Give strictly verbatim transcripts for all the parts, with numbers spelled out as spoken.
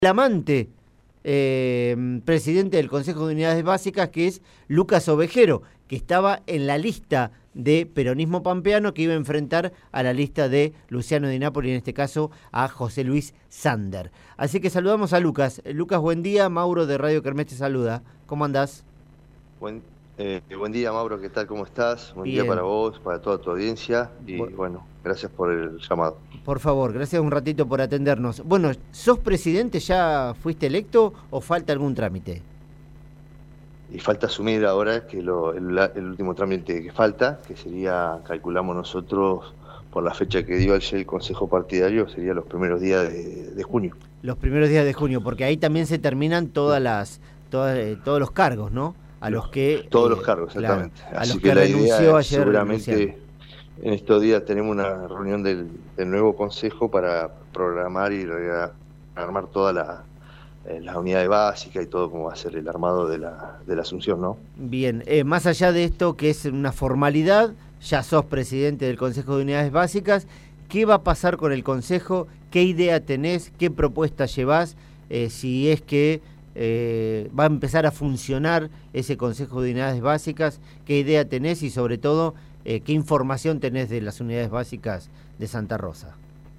flamante eh, presidente del Consejo de Unidades Básicas, que es Lucas Ovejero, que estaba en la lista de Peronismo Pampeano, que iba a enfrentar a la lista de Luciano Di Napoli, en este caso a José Luis Sander. Así que saludamos a Lucas. Lucas, buen día. Mauro de Radio Kermés te saluda. ¿Cómo andás? Buen, eh, buen día, Mauro, ¿qué tal? ¿Cómo estás? Buen Bien. día para vos, para toda tu audiencia y bueno, bueno gracias por el llamado. Por favor, gracias un ratito por atendernos. Bueno, ¿sos presidente? ¿Ya fuiste electo o falta algún trámite? Y falta asumir ahora que lo, el, el último trámite que falta, que sería, calculamos nosotros, por la fecha que dio ayer el Consejo Partidario, sería los primeros días de, de junio. Los primeros días de junio, porque ahí también se terminan todas las, todas, eh, todos los cargos, ¿no? A los, los que... Todos eh, los cargos, exactamente. Claro, a Así los que, que la renunció idea ayer seguramente Luciano. En estos días tenemos una reunión del, del nuevo Consejo para programar y armar todas la, eh, las unidades básicas y todo cómo va a ser el armado de la, de la asunción, ¿no? Bien, eh, más allá de esto, que es una formalidad, ya sos presidente del Consejo de Unidades Básicas. ¿Qué va a pasar con el Consejo? ¿Qué idea tenés? ¿Qué propuesta llevás? Eh, si es que eh, va a empezar a funcionar ese Consejo de Unidades Básicas, ¿qué idea tenés? Y sobre todo, eh, ¿qué información tenés de las unidades básicas de Santa Rosa?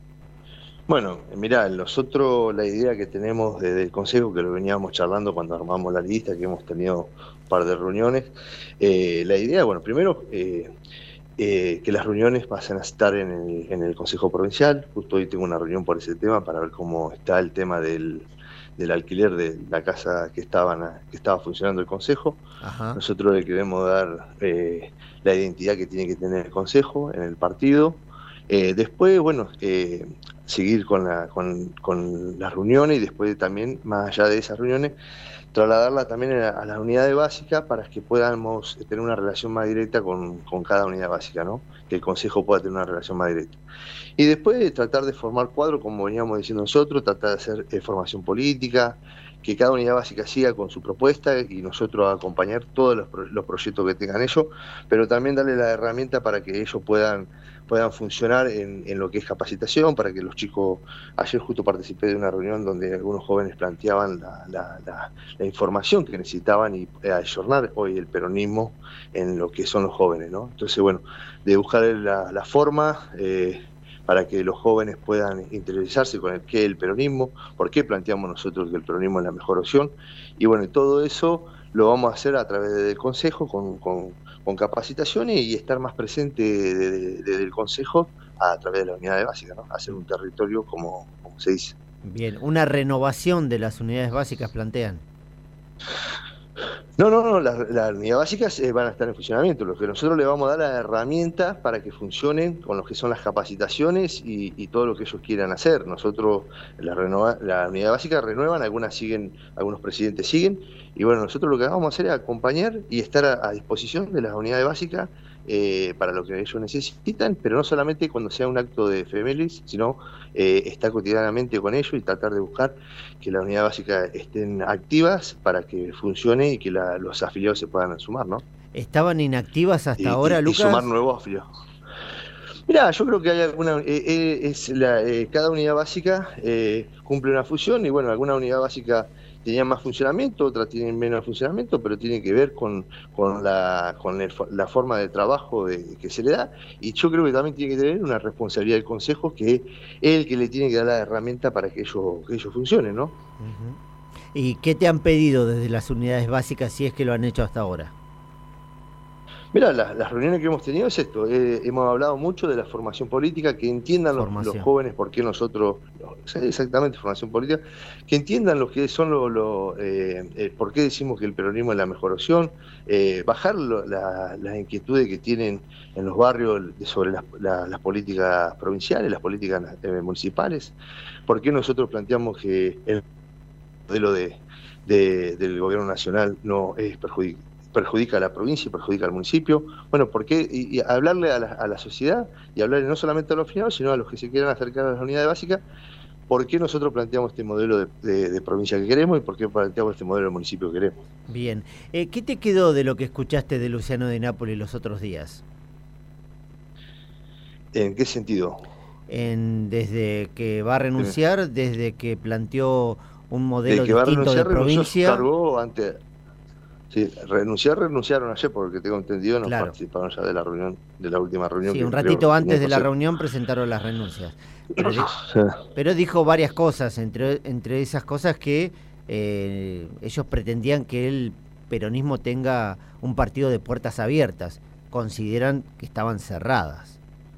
Bueno, mirá, nosotros la idea que tenemos desde el Consejo, que lo veníamos charlando cuando armamos la lista, que hemos tenido un par de reuniones, eh, la idea, bueno, primero... Eh, Eh, que las reuniones pasen a estar en el, en el Consejo Provincial. Justo hoy tengo una reunión por ese tema para ver cómo está el tema del, del alquiler de la casa que, estaban, que estaba funcionando el Consejo. Ajá. Nosotros le queremos dar eh, la identidad que tiene que tener el Consejo en el partido. Eh, después, bueno, eh, seguir con, la, con, con las reuniones y después también, más allá de esas reuniones, trasladarla también a, a las unidades básicas para que podamos tener una relación más directa con, con cada unidad básica, ¿no? Que el Consejo pueda tener una relación más directa. Y después tratar de formar cuadros, como veníamos diciendo nosotros, tratar de hacer eh, formación política, que cada unidad básica siga con su propuesta y nosotros acompañar todos los, los proyectos que tengan ellos, pero también darle la herramienta para que ellos puedan, puedan funcionar en, en lo que es capacitación, para que los chicos, ayer justo participé de una reunión donde algunos jóvenes planteaban la, la, la, la información que necesitaban y ayornar hoy el peronismo en lo que son los jóvenes, ¿no? Entonces, bueno, de buscar la, la forma... Eh, para que los jóvenes puedan interiorizarse con el qué es el peronismo, por qué planteamos nosotros que el peronismo es la mejor opción, y bueno, todo eso lo vamos a hacer a través del Consejo, con, con, con capacitaciones y estar más presente desde de, de, el Consejo a través de la unidad básica, ¿no? Hacer un territorio como, como se dice. Bien, una renovación de las unidades básicas plantean. No, no, no, las, las unidades básicas eh, van a estar en funcionamiento. Lo que nosotros le vamos a dar las herramientas para que funcionen con lo que son las capacitaciones y, y todo lo que ellos quieran hacer. Nosotros, la, renova, la unidad básica renuevan, algunas siguen, algunos presidentes siguen, y bueno, nosotros lo que vamos a hacer es acompañar y estar a, a disposición de las unidades básicas eh, para lo que ellos necesitan, pero no solamente cuando sea un acto de efemérides, sino eh, estar cotidianamente con ellos y tratar de buscar que las unidades básicas estén activas para que funcione y que la, los afiliados se puedan sumar, ¿no? ¿Estaban inactivas hasta y, ahora, y, Lucas? Y sumar nuevos afiliados. Mirá, yo creo que hay alguna, eh, eh, es la, eh, cada unidad básica eh, cumple una función y bueno, alguna unidad básica tenía más funcionamiento, otras tienen menos funcionamiento, pero tiene que ver con, con, la, con el, la forma de trabajo de, que se le da, y yo creo que también tiene que tener una responsabilidad del Consejo, que es el que le tiene que dar la herramienta para que ellos, que ellos funcionen, ¿no? Uh-huh. ¿Y qué te han pedido desde las unidades básicas, si es que lo han hecho hasta ahora? Mira, las, las reuniones que hemos tenido es esto, eh, hemos hablado mucho de la formación política, que entiendan los, los jóvenes por qué nosotros, exactamente, formación política, que entiendan lo que son los, lo, eh, eh, por qué decimos que el peronismo es la mejor opción, eh, bajar lo, la, las inquietudes que tienen en los barrios sobre las, la, las políticas provinciales, las políticas eh, municipales, por qué nosotros planteamos que el modelo de, de, del gobierno nacional no es perjudicial, perjudica a la provincia y perjudica al municipio. Bueno, ¿por qué? Y, y hablarle a la, a la sociedad y hablarle no solamente a los afiliados, sino a los que se quieran acercar a las unidades básicas, ¿por qué nosotros planteamos este modelo de, de, de provincia que queremos y por qué planteamos este modelo de municipio que queremos? Bien. Eh, ¿Qué te quedó de lo que escuchaste de Luciano Di Napoli los otros días? ¿En qué sentido? En, desde que va a renunciar, desde que planteó un modelo de que va a distinto de renunciar, renunció a su provincia. cargo antes. Sí, renunciar, renunciaron ayer, porque tengo entendido, no Claro. participaron ya de la reunión, de la última reunión Sí, que un creo ratito que tenía antes el de la Consejo. reunión presentaron las renuncias. Pero, di- Sí. pero dijo varias cosas, entre, entre esas cosas que eh, ellos pretendían que el peronismo tenga un partido de puertas abiertas. Consideran que estaban cerradas.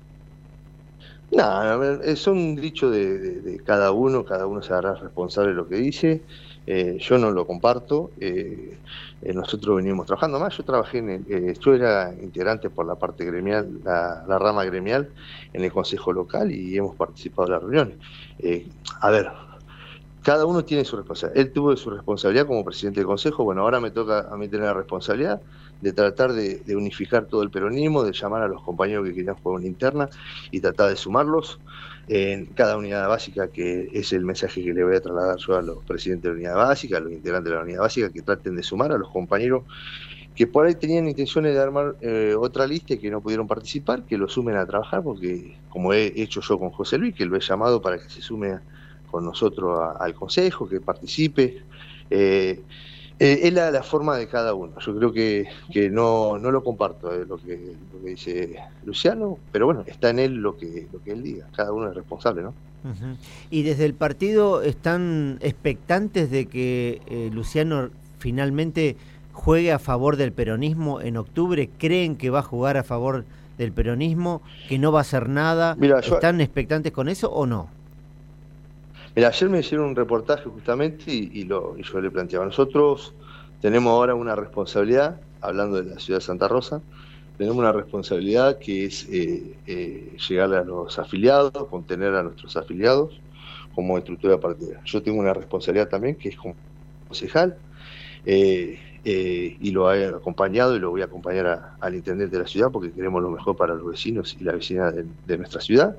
Nada, a ver, eh, son dichos de, de, de cada uno, cada uno se hará responsable de lo que dice. Eh, yo no lo comparto. Eh, eh, nosotros venimos trabajando más. Yo trabajé en el, eh, yo era integrante por la parte gremial, la, la rama gremial en el Consejo Local y hemos participado en las reuniones. Eh, a ver, cada uno tiene su responsabilidad. Él tuvo su responsabilidad como presidente del Consejo. Bueno, ahora me toca a mí tener la responsabilidad de tratar de, de unificar todo el peronismo, de llamar a los compañeros que querían jugar una interna y tratar de sumarlos en cada unidad básica, que es el mensaje que le voy a trasladar yo a los presidentes de la unidad básica, a los integrantes de la unidad básica, que traten de sumar a los compañeros que por ahí tenían intenciones de armar eh, otra lista y que no pudieron participar, que lo sumen a trabajar, porque como he hecho yo con José Luis, que lo he llamado para que se sume a, con nosotros a, al Consejo, que participe. Eh, eh, es la, la forma de cada uno. Yo creo que, que no, no lo comparto eh, lo, que, lo que dice Luciano, pero bueno, está en él lo que, lo que él diga. Cada uno es responsable, ¿no? Uh-huh. ¿Y desde el partido están expectantes de que eh, Luciano finalmente juegue a favor del peronismo en octubre? ¿Creen que va a jugar a favor del peronismo? ¿Que no va a hacer nada? Mira, yo, ¿Están expectantes con eso o no? Mira, ayer me hicieron un reportaje justamente y, y, lo, y yo le planteaba, nosotros tenemos ahora una responsabilidad, hablando de la ciudad de Santa Rosa, tenemos una responsabilidad que es eh, eh, llegarle a los afiliados, contener a nuestros afiliados como estructura partidista. Yo tengo una responsabilidad también que es como concejal eh, eh, y lo he acompañado y lo voy a acompañar a, al intendente de la ciudad porque queremos lo mejor para los vecinos y la vecina de, de nuestra ciudad.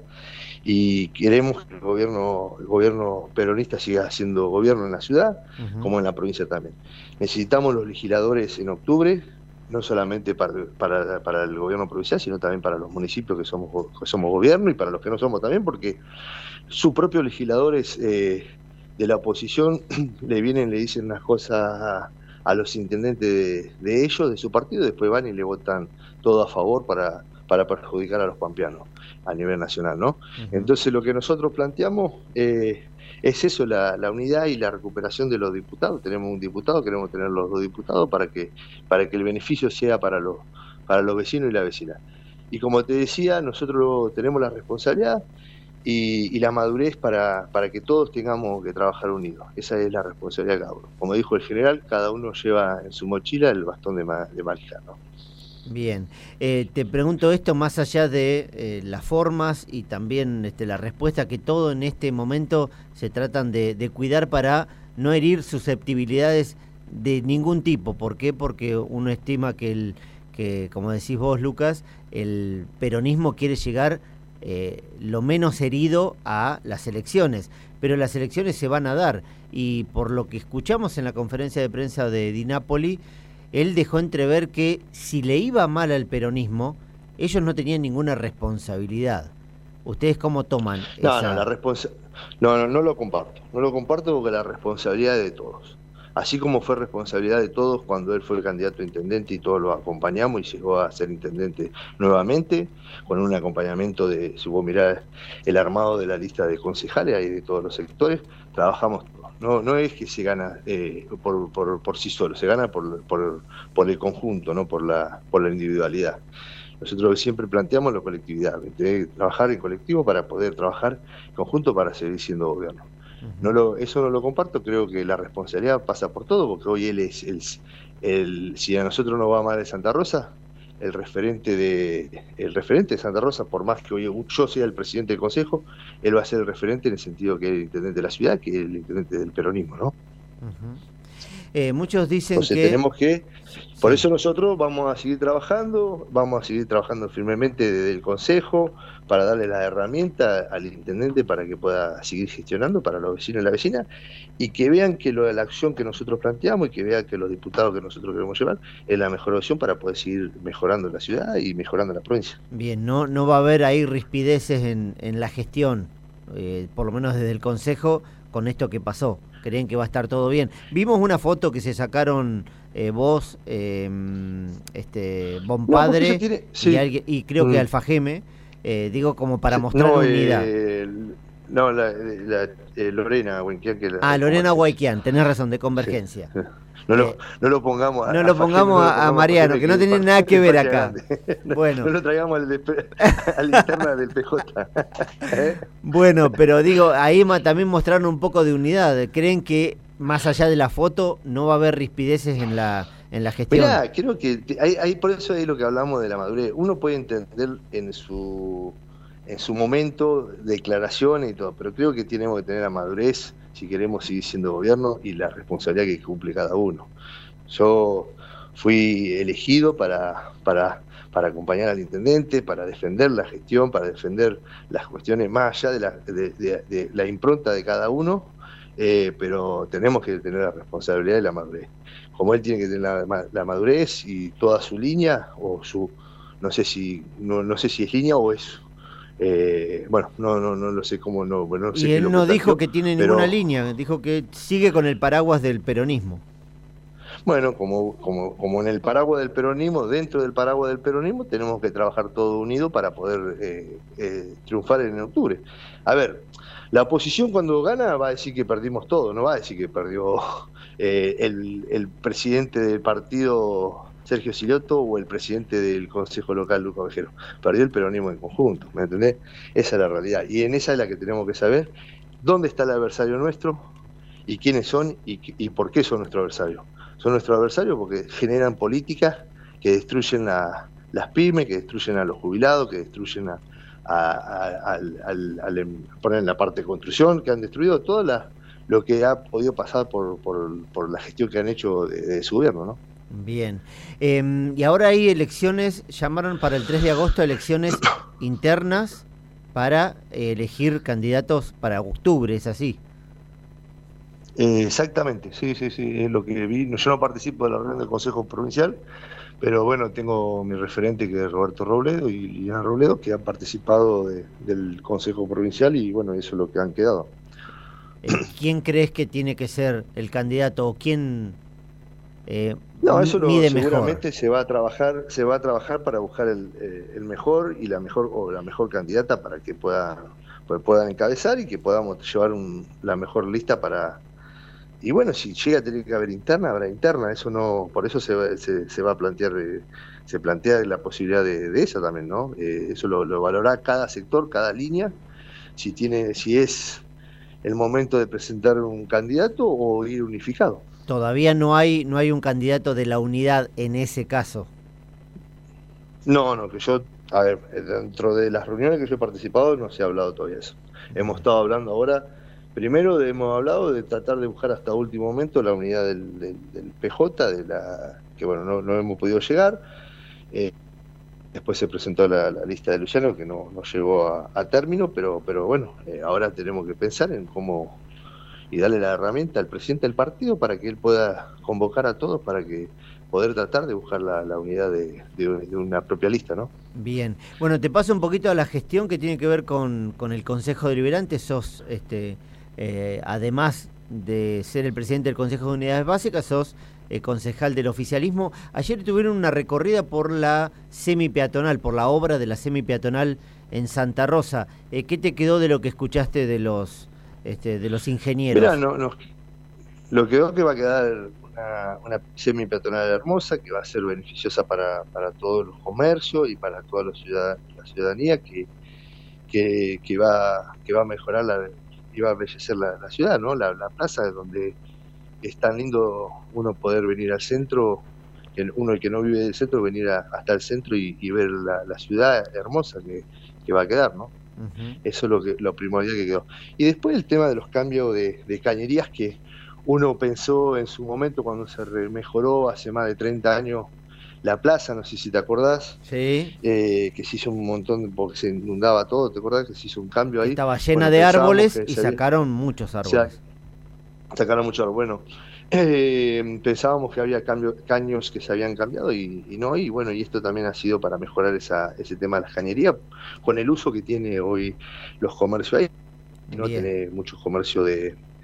Y queremos que el gobierno, el gobierno peronista siga haciendo gobierno en la ciudad, uh-huh, como en la provincia también. Necesitamos los legisladores en octubre, no solamente para, para, para el gobierno provincial, sino también para los municipios que somos, que somos gobierno y para los que no somos también, porque sus propios legisladores eh, de la oposición le vienen, le dicen unas cosas a, a los intendentes de, de ellos, de su partido, y después van y le votan todo a favor para, para perjudicar a los pampeanos a nivel nacional, ¿no? Uh-huh. Entonces lo que nosotros planteamos eh, es eso, la, la unidad y la recuperación de los diputados. Tenemos un diputado, queremos tener los dos diputados para que, para que el beneficio sea para los, para los vecinos y la vecina. Y como te decía, nosotros tenemos la responsabilidad y, y la madurez para, para que todos tengamos que trabajar unidos. Esa es la responsabilidad de cada uno. Como dijo el general, cada uno lleva en su mochila el bastón de, ma, de manejar, ¿no? Bien, eh, te pregunto esto más allá de eh, las formas y también este, la respuesta, que todo en este momento se tratan de, de cuidar para no herir susceptibilidades de ningún tipo. ¿Por qué? Porque uno estima que, el, que como decís vos, Lucas, el peronismo quiere llegar eh, lo menos herido a las elecciones, pero las elecciones se van a dar y por lo que escuchamos en la conferencia de prensa de Di Napoli, él dejó entrever que si le iba mal al peronismo, ellos no tenían ninguna responsabilidad. ¿Ustedes cómo toman no, esa...? No, la responsa... no, no, no lo comparto. No lo comparto porque la responsabilidad es de todos. Así como fue responsabilidad de todos cuando él fue el candidato a intendente y todos lo acompañamos y llegó a ser intendente nuevamente, con un acompañamiento de, si vos mirás el armado de la lista de concejales y de todos los sectores, trabajamos todos. No, no es que se gana eh, por, por, por sí solo, se gana por, por, por el conjunto, no por la, por la individualidad. Nosotros siempre planteamos la colectividad, de trabajar en colectivo para poder trabajar en conjunto para seguir siendo gobierno. Uh-huh. No lo, eso no lo comparto, creo que la responsabilidad pasa por todo, porque hoy él es el, el si a nosotros nos va mal de Santa Rosa, el referente de el referente de Santa Rosa, por más que hoy yo sea el presidente del consejo, él va a ser el referente en el sentido que es el intendente de la ciudad, que es el intendente del peronismo, ¿no? Uh-huh. Eh, muchos dicen Entonces que... tenemos que, por sí. eso nosotros vamos a seguir trabajando, vamos a seguir trabajando firmemente desde el Consejo para darle la herramienta al intendente para que pueda seguir gestionando para los vecinos y la vecina y que vean que lo, la acción que nosotros planteamos y que vean que los diputados que nosotros queremos llevar es la mejor opción para poder seguir mejorando la ciudad y mejorando la provincia. Bien, no, no va a haber ahí rispideces en, en la gestión, eh, por lo menos desde el Consejo, con esto que pasó? ¿Creen que va a estar todo bien? Vimos una foto que se sacaron eh, vos, eh, este, Bompadre no, tiene, sí. y, alguien, y creo mm. que Alfajeme, eh, digo como para mostrar no, unidad. Eh, no, la, la eh, Lorena Guayquian. Que la, ah, Lorena Guayquian, tenés razón, de Convergencia. Sí. No, lo, eh, no lo pongamos a, no lo pongamos a, a, a Mariano, que no tiene nada que ver acá. No, bueno. no lo traigamos al de, a la interna del P J. ¿Eh? Bueno, pero digo, ahí también mostraron un poco de unidad. ¿Creen que más allá de la foto no va a haber rispideces en la en la gestión? Mirá, creo que hay, hay, por eso es lo que hablamos de la madurez. Uno puede entender en su en su momento declaraciones y todo, pero creo que tenemos que tener la madurez si queremos seguir siendo gobierno y la responsabilidad que cumple cada uno. Yo fui elegido para, para, para acompañar al intendente, para defender la gestión, para defender las cuestiones más allá de la, de, de, de la impronta de cada uno, eh, pero tenemos que tener la responsabilidad de la madurez. Como él tiene que tener la, la madurez y toda su línea, o su, no sé si, no, no sé si es línea o es Eh, bueno, no, no, no lo sé cómo no. Bueno, no sé y él no dijo que tiene ninguna pero, línea, dijo que sigue con el paraguas del peronismo. Bueno, como, como, como en el paraguas del peronismo, dentro del paraguas del peronismo, tenemos que trabajar todo unido para poder eh, eh, triunfar en octubre. A ver, la oposición cuando gana va a decir que perdimos todo, no va a decir que perdió eh, el, el presidente del partido Sergio Silioto o el presidente del Consejo Local, Luca Ovejero. Perdió el peronismo en conjunto, ¿me entendés? Esa es la realidad. Y en esa es la que tenemos que saber dónde está el adversario nuestro y quiénes son y, y por qué son nuestro adversario. Son nuestros adversarios porque generan políticas que destruyen a las pymes, que destruyen a los jubilados, que destruyen a, a, a, al, al, al poner en la parte de construcción, que han destruido todo la, lo que ha podido pasar por, por, por la gestión que han hecho de, de su gobierno, ¿no? Bien. Eh, y ahora hay elecciones, llamaron para el tres de agosto elecciones internas para eh, elegir candidatos para octubre, ¿es así? Eh, exactamente, sí, sí, sí, es lo que vi. Yo no participo de la reunión del Consejo Provincial, pero bueno, tengo mi referente que es Roberto Robledo y Liliana Robledo, que han participado de, del Consejo Provincial y bueno, eso es lo que han quedado. Eh, ¿Quién crees que tiene que ser el candidato o quién eh, no, eso lo, mide seguramente mejor? se va a trabajar, se va a trabajar para buscar el, eh, el mejor y la mejor o la mejor candidata para que pueda pues puedan encabezar y que podamos llevar un, la mejor lista para. Y bueno, si llega a tener que haber interna, habrá interna, eso no, por eso se va, se, se va a plantear, eh, se plantea la posibilidad de, de esa también, ¿no? Eh, eso lo, lo valorará cada sector, cada línea, si tiene, si es el momento de presentar un candidato o ir unificado. Todavía no hay, no hay un candidato de la unidad en ese caso. No, no, que yo, a ver, dentro de las reuniones que yo he participado no se ha hablado todavía de eso. Hemos estado hablando ahora. Primero hemos hablado de tratar de buscar hasta último momento la unidad del, del, del P J, de la que bueno, no, no hemos podido llegar. Eh, después se presentó la, la lista de Luciano, que no, no llegó a, a término, pero, pero bueno, eh, ahora tenemos que pensar en cómo y darle la herramienta al presidente del partido para que él pueda convocar a todos para que poder tratar de buscar la, la unidad de, de, de una propia lista, ¿no? Bien. Bueno, te paso un poquito a la gestión que tiene que ver con, con el Consejo Deliberante. Sos este Eh, además de ser el presidente del Consejo de Unidades Básicas, sos eh, concejal del oficialismo. Ayer tuvieron una recorrida por la semipeatonal, por la obra de la semipeatonal en Santa Rosa. Eh, ¿Qué te quedó de lo que escuchaste de los este, de los ingenieros? Mirá, no, no, lo que veo que va a quedar una, una semipeatonal hermosa, que va a ser beneficiosa para, para todos los comercios y para toda la, ciudad, la ciudadanía, que, que, que, va, que va a mejorar la iba a embellecer la, la ciudad, ¿no? La, la plaza, donde es tan lindo uno poder venir al centro, uno el que no vive del centro, venir a, hasta el centro y, y ver la, la ciudad hermosa que, que va a quedar, ¿no? Uh-huh. Eso es lo que lo primordial que quedó. Y después el tema de los cambios de, de cañerías que uno pensó en su momento cuando se mejoró hace más de treinta años la plaza, no sé si te acordás, sí. eh, que se hizo un montón, porque se inundaba todo, ¿te acordás que se hizo un cambio ahí? Estaba llena bueno, de árboles y sacaron había... muchos árboles. O sea, sacaron muchos árboles, bueno, eh, pensábamos que había cambio, caños que se habían cambiado y, y no, y bueno, y esto también ha sido para mejorar esa, ese tema de las cañerías, con el uso que tiene hoy los comercios ahí, no Bien. Tiene muchos comercios de,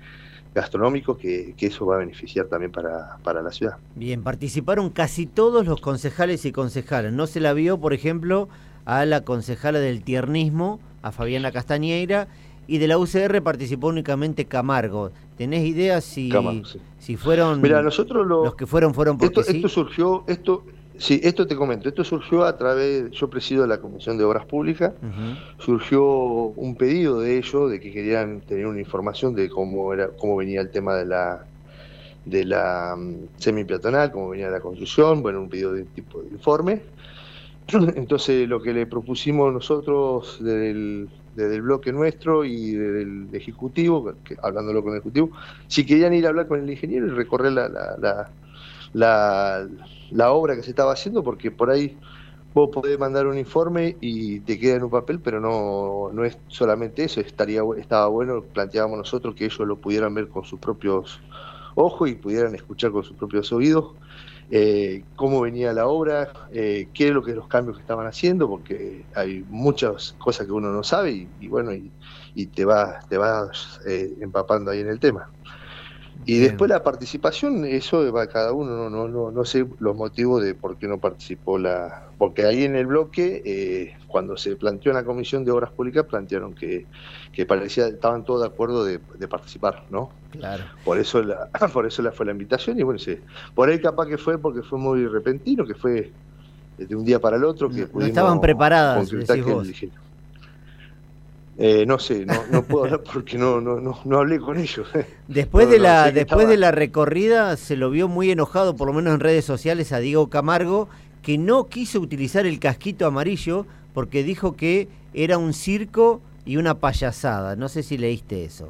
gastronómicos, que, que eso va a beneficiar también para, para la ciudad. Bien, participaron casi todos los concejales y concejalas. No se la vio, por ejemplo, a la concejala del tiernismo, a Fabiana Castañeira, y de la U C R participó únicamente Camargo. ¿Tenés idea si, Camargo, sí. si fueron Mirá, nosotros lo, los que fueron fueron porque esto, sí? Esto surgió, esto, sí, esto te comento, esto surgió a través, yo presido la Comisión de Obras Públicas, uh-huh. Surgió un pedido de ellos, de que querían tener una información de cómo era, cómo venía el tema de la de la um, semi-peatonal, cómo venía la construcción, bueno, un pedido de tipo de informe. Entonces lo que le propusimos nosotros desde el, desde el bloque nuestro y desde el Ejecutivo, que, hablándolo con el Ejecutivo, si querían ir a hablar con el ingeniero y recorrer la, la, la, la, la obra que se estaba haciendo, porque por ahí vos podés mandar un informe y te queda en un papel, pero no, no es solamente eso, estaría estaba bueno, planteábamos nosotros que ellos lo pudieran ver con sus propios ojos y pudieran escuchar con sus propios oídos eh, cómo venía la obra, eh, qué es lo que los cambios que estaban haciendo, porque hay muchas cosas que uno no sabe y, y bueno, y, y te vas te vas eh, empapando ahí en el tema. Y Bien. Después la participación, eso va a cada uno, no, no, no, no sé los motivos de por qué no participó la... Porque ahí en el bloque, eh, cuando se planteó en la Comisión de Obras Públicas, plantearon que, que parecía, estaban todos de acuerdo de, de participar, ¿no? Claro. Por eso la, por eso la fue la invitación, y bueno, sí, por ahí capaz que fue porque fue muy repentino, que fue de un día para el otro, que no, no estaban preparadas, decís vos. Eh, no sé, no, no puedo hablar porque no, no, no, no hablé con ellos. Después no, de no, la no, después estaba... de la recorrida se lo vio muy enojado, por lo menos en redes sociales, a Diego Camargo, que no quiso utilizar el casquito amarillo porque dijo que era un circo y una payasada. No sé si leíste eso.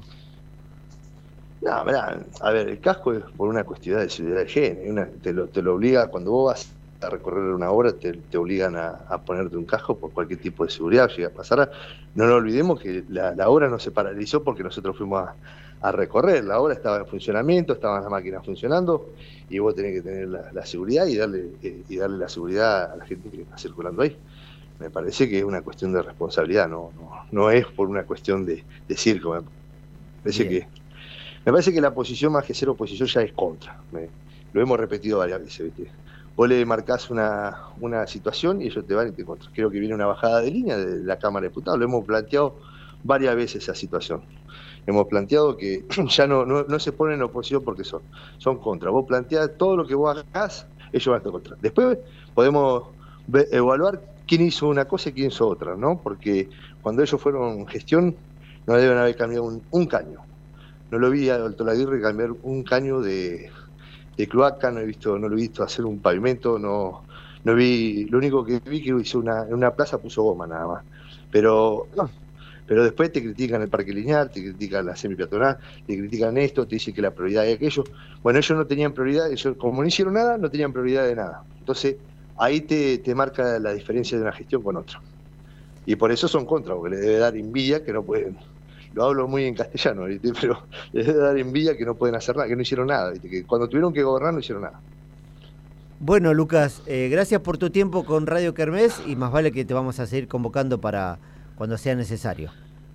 No, mirá, a ver, el casco es por una cuestión de seguridad de higiene, una, te, lo, te lo obliga, cuando vos vas a recorrer una obra, te, te obligan a, a ponerte un casco por cualquier tipo de seguridad, llega a pasar. No nos olvidemos que la, la obra no se paralizó porque nosotros fuimos a, a recorrer, la obra estaba en funcionamiento, estaban las máquinas funcionando, y vos tenés que tener la, la seguridad y darle, eh, y darle la seguridad a la gente que está circulando ahí. Me parece que es una cuestión de responsabilidad, no, no, no es por una cuestión de, de circo. Me parece Bien. que me parece que la posición, más que ser oposición, ya es contra. Me, lo hemos repetido varias veces, ¿viste? Vos le marcás una, una situación y ellos te van y te contra. Creo que viene una bajada de línea de la Cámara de Diputados. Lo hemos planteado varias veces esa situación. Hemos planteado que ya no, no, no se ponen en oposición porque son, son contra. Vos planteás todo lo que vos hagas, ellos van a estar contra. Después podemos ver, evaluar quién hizo una cosa y quién hizo otra, ¿no? Porque cuando ellos fueron gestión, no deben haber cambiado un, un caño. No lo vi a Alto Laguirre cambiar un caño de, de cloaca, no he visto, no lo he visto hacer un pavimento, no, no vi, lo único que vi que hizo una, en una plaza puso goma nada más. Pero, no, pero después te critican el parque lineal, te critican la semipeatonal, te critican esto, te dicen que la prioridad es aquello. Bueno, ellos no tenían prioridad, ellos como no hicieron nada, no tenían prioridad de nada. Entonces, ahí te, te marca la diferencia de una gestión con otra. Y por eso son contra, porque les debe dar envidia que no pueden. Lo hablo muy en castellano, ¿viste? Pero les debe dar envidia que no pueden hacer nada, que no hicieron nada, ¿viste? Que cuando tuvieron que gobernar no hicieron nada. Bueno, Lucas, eh, gracias por tu tiempo con Radio Kermés y más vale que te vamos a seguir convocando para cuando sea necesario.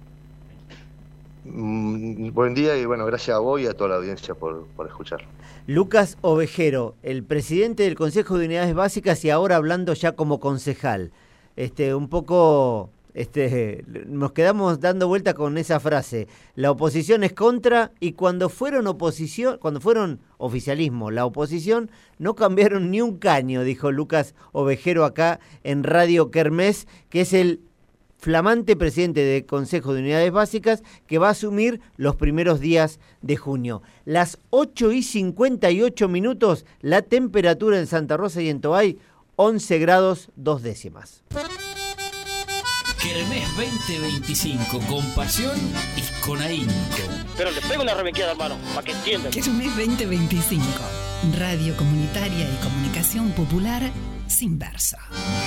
Mm, buen día y bueno, gracias a vos y a toda la audiencia por, por escuchar. Lucas Ovejero, el presidente del Consejo de Unidades Básicas y ahora hablando ya como concejal. Este, un poco... Este, nos quedamos dando vuelta con esa frase. La oposición es contra y cuando fueron oposición, cuando fueron oficialismo, la oposición no cambiaron ni un caño, dijo Lucas Ovejero acá en Radio Kermés, que es el flamante presidente del Consejo de Unidades Básicas que va a asumir los primeros días de junio. Las ocho y cincuenta y ocho minutos, la temperatura en Santa Rosa y en Toay, once grados dos décimas. Kermés veinte veinticinco, con pasión y con ahínco. Pero le pego una rebenqueada, hermano, para que entiendan. Kermés veinte veinticinco, radio comunitaria y comunicación popular sin versa.